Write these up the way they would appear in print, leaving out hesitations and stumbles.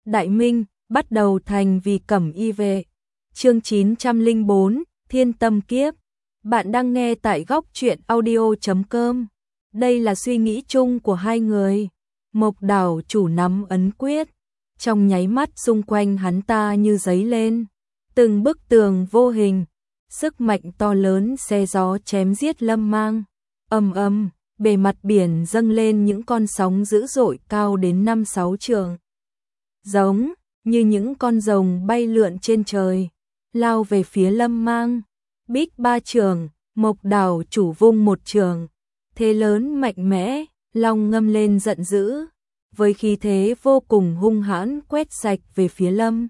Đại Minh, bắt đầu thành vì cẩm y vệ. Chương 904, Thiên Tâm Kiếp. Bạn đang nghe tại góc truyện audio.com. Đây là suy nghĩ chung của hai người. Mộc đảo chủ nắm ấn quyết. Trong nháy mắt xung quanh hắn ta như giấy lên. Từng bức tường vô hình. Sức mạnh to lớn xé gió chém giết Lâm Mang. Ầm ầm, bề mặt biển dâng lên những con sóng dữ dội cao đến 5-6 trượng. Giống như những con rồng bay lượn trên trời, lao về phía Lâm Mang. Bích ba trường, Mộc đảo chủ vung một trường. Thế lớn mạnh mẽ, long ngâm lên giận dữ. Với khí thế vô cùng hung hãn quét sạch về phía Lâm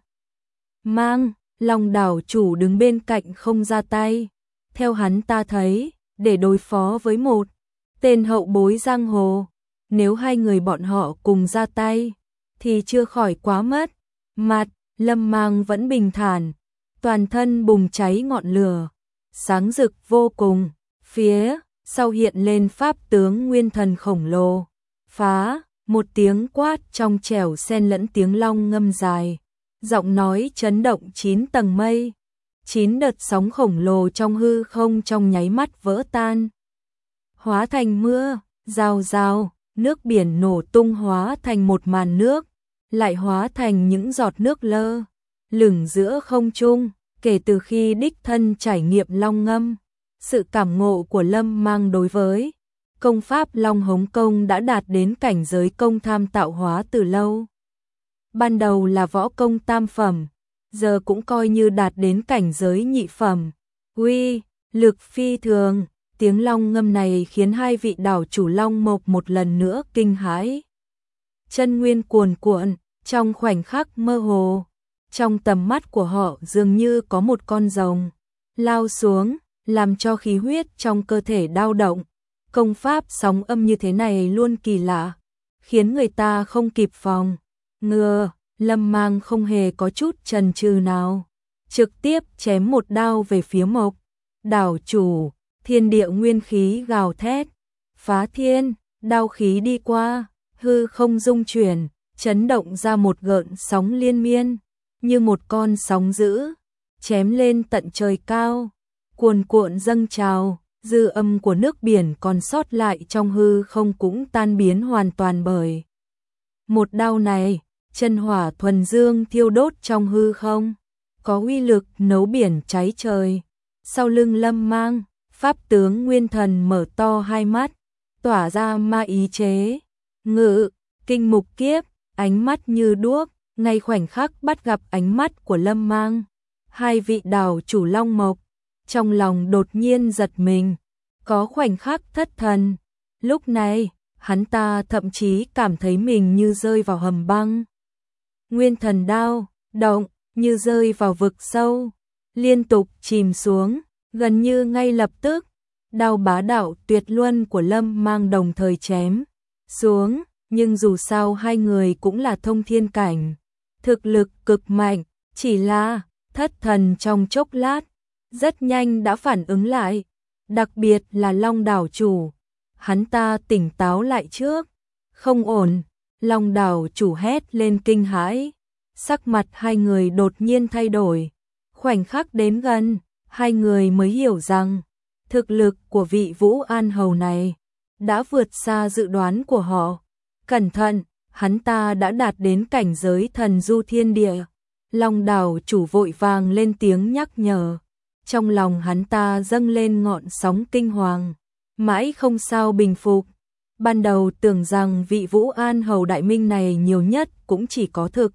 Mang. Long đảo chủ đứng bên cạnh không ra tay. Theo hắn ta thấy, để đối phó với một tên hậu bối giang hồ, nếu hai người bọn họ cùng ra tay, thì chưa khỏi quá mất. Mặt Lâm Mang vẫn bình thản, toàn thân bùng cháy ngọn lửa, sáng rực vô cùng. Phía sau hiện lên pháp tướng nguyên thần khổng lồ. Phá, một tiếng quát trong trẻo xen lẫn tiếng long ngâm dài. Giọng nói chấn động 9 tầng mây. 9 đợt sóng khổng lồ trong hư không trong nháy mắt vỡ tan. Hóa thành mưa, rào rào, nước biển nổ tung hóa thành một màn nước, lại hóa thành những giọt nước lơ lửng giữa không trung. Kể từ khi đích thân trải nghiệm long ngâm, sự cảm ngộ của Lâm Mang đối với công pháp Long Hống Công đã đạt đến cảnh giới công tham tạo hóa từ lâu. Ban đầu là võ công tam phẩm, giờ cũng coi như đạt đến cảnh giới nhị phẩm. Uy lực phi thường, tiếng long ngâm này khiến hai vị đảo chủ Long Mộc một lần nữa kinh hãi. Chân nguyên cuồn cuộn, trong khoảnh khắc mơ hồ, trong tầm mắt của họ dường như có một con rồng lao xuống, làm cho khí huyết trong cơ thể dao động. Công pháp sóng âm như thế này luôn kỳ lạ, khiến người ta không kịp phòng ngừa. Lâm Mang không hề có chút chần chừ nào, trực tiếp chém một đao về phía Mộc đảo chủ. Thiên địa nguyên khí gào thét, phá thiên, đao khí đi qua, hư không rung chuyển, chấn động ra một gợn sóng liên miên, như một con sóng dữ, chém lên tận trời cao, cuồn cuộn dâng trào. Dư âm của nước biển còn sót lại trong hư không cũng tan biến hoàn toàn bởi một đao này. Chân hỏa thuần dương thiêu đốt trong hư không, có uy lực nấu biển cháy trời. Sau lưng Lâm Mang, pháp tướng nguyên thần mở to hai mắt, tỏa ra ma ý chế ngự kinh mục kiếp, ánh mắt như đuốc, ngay khoảnh khắc bắt gặp ánh mắt của Lâm Mang. Hai vị đảo chủ Long Mộc trong lòng đột nhiên giật mình, có khoảnh khắc thất thần. Lúc này, hắn ta thậm chí cảm thấy mình như rơi vào hầm băng. Nguyên thần đao động như rơi vào vực sâu, liên tục chìm xuống. Gần như ngay lập tức, đao bá đạo tuyệt luân của Lâm Mang đồng thời chém xuống. Nhưng dù sao hai người cũng là thông thiên cảnh, thực lực cực mạnh, chỉ là thất thần trong chốc lát, rất nhanh đã phản ứng lại. Đặc biệt là Long đảo chủ, hắn ta tỉnh táo lại trước. Không ổn, Long đảo chủ hét lên kinh hãi. Sắc mặt hai người đột nhiên thay đổi. Khoảnh khắc đến gần, hai người mới hiểu rằng thực lực của vị Vũ An Hầu này đã vượt xa dự đoán của họ. Cẩn thận, hắn ta đã đạt đến cảnh giới thần du thiên địa. Long đảo chủ vội vàng lên tiếng nhắc nhở. Trong lòng hắn ta dâng lên ngọn sóng kinh hoàng, mãi không sao bình phục. Ban đầu tưởng rằng vị Vũ An Hầu Đại Minh này nhiều nhất cũng chỉ có thực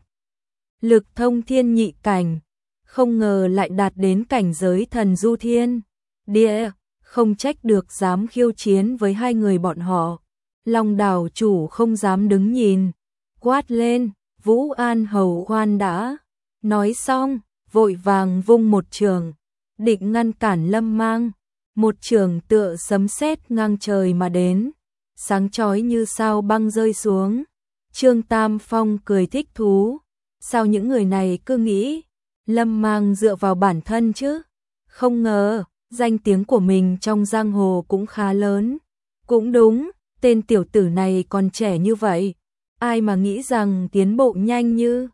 lực thông thiên nhị cảnh, không ngờ lại đạt đến cảnh giới thần du thiên địa, không trách được dám khiêu chiến với hai người bọn họ. Long đảo chủ không dám đứng nhìn, quát lên, Vũ An Hầu khoan đã. Nói xong, vội vàng vung một trường, định ngăn cản Lâm Mang. Một trường tựa sấm sét ngang trời mà đến, sáng chói như sao băng rơi xuống. Trương Tam Phong cười thích thú, sao những người này cứ nghĩ Lâm Mang dựa vào bản thân chứ? Không ngờ, danh tiếng của mình trong giang hồ cũng khá lớn. Cũng đúng, tên tiểu tử này còn trẻ như vậy, ai mà nghĩ rằng tiến bộ nhanh như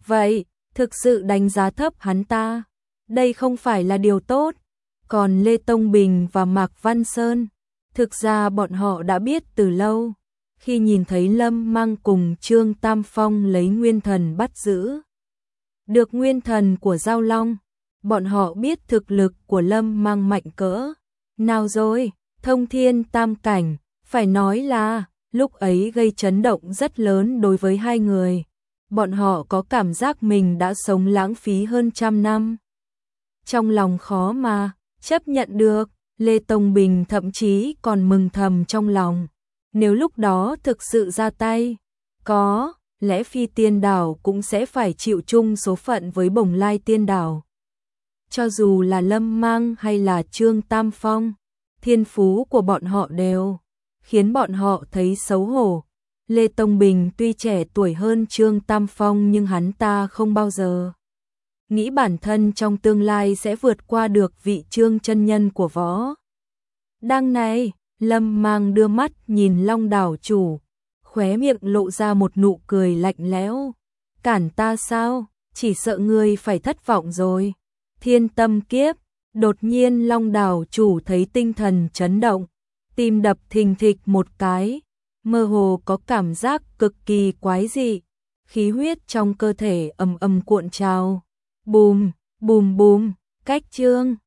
vậy, thực sự đánh giá thấp hắn ta. Đây không phải là điều tốt. Còn Lê Tông Bình và Mạc Văn Sơn, thực ra bọn họ đã biết từ lâu. Khi nhìn thấy Lâm Mang cùng Trương Tam Phong lấy nguyên thần bắt giữ được nguyên thần của Giao Long, bọn họ biết thực lực của Lâm Mang mạnh cỡ nào rồi. Thông thiên tam cảnh, phải nói là lúc ấy gây chấn động rất lớn đối với hai người. Bọn họ có cảm giác mình đã sống lãng phí hơn 100 năm. Trong lòng khó mà chấp nhận được, Lê Tông Bình thậm chí còn mừng thầm trong lòng. Nếu lúc đó thực sự ra tay, có lẽ Phi Tiên Đảo cũng sẽ phải chịu chung số phận với Bồng Lai Tiên Đảo. Cho dù là Lâm Mang hay là Trương Tam Phong, thiên phú của bọn họ đều khiến bọn họ thấy xấu hổ. Lê Tông Bình tuy trẻ tuổi hơn Trương Tam Phong nhưng hắn ta không bao giờ nghĩ bản thân trong tương lai sẽ vượt qua được vị Trương chân nhân của võ đang này. Lâm Mang đưa mắt nhìn Long đảo chủ, khóe miệng lộ ra một nụ cười lạnh lẽo. Cản ta sao? Chỉ sợ ngươi phải thất vọng rồi. Thiên tâm kiếp. Đột nhiên Long đảo chủ thấy tinh thần chấn động, tim đập thình thịch một cái, mơ hồ có cảm giác cực kỳ quái dị, khí huyết trong cơ thể ầm ầm cuộn trào. Bùm, bùm bùm, cách Trương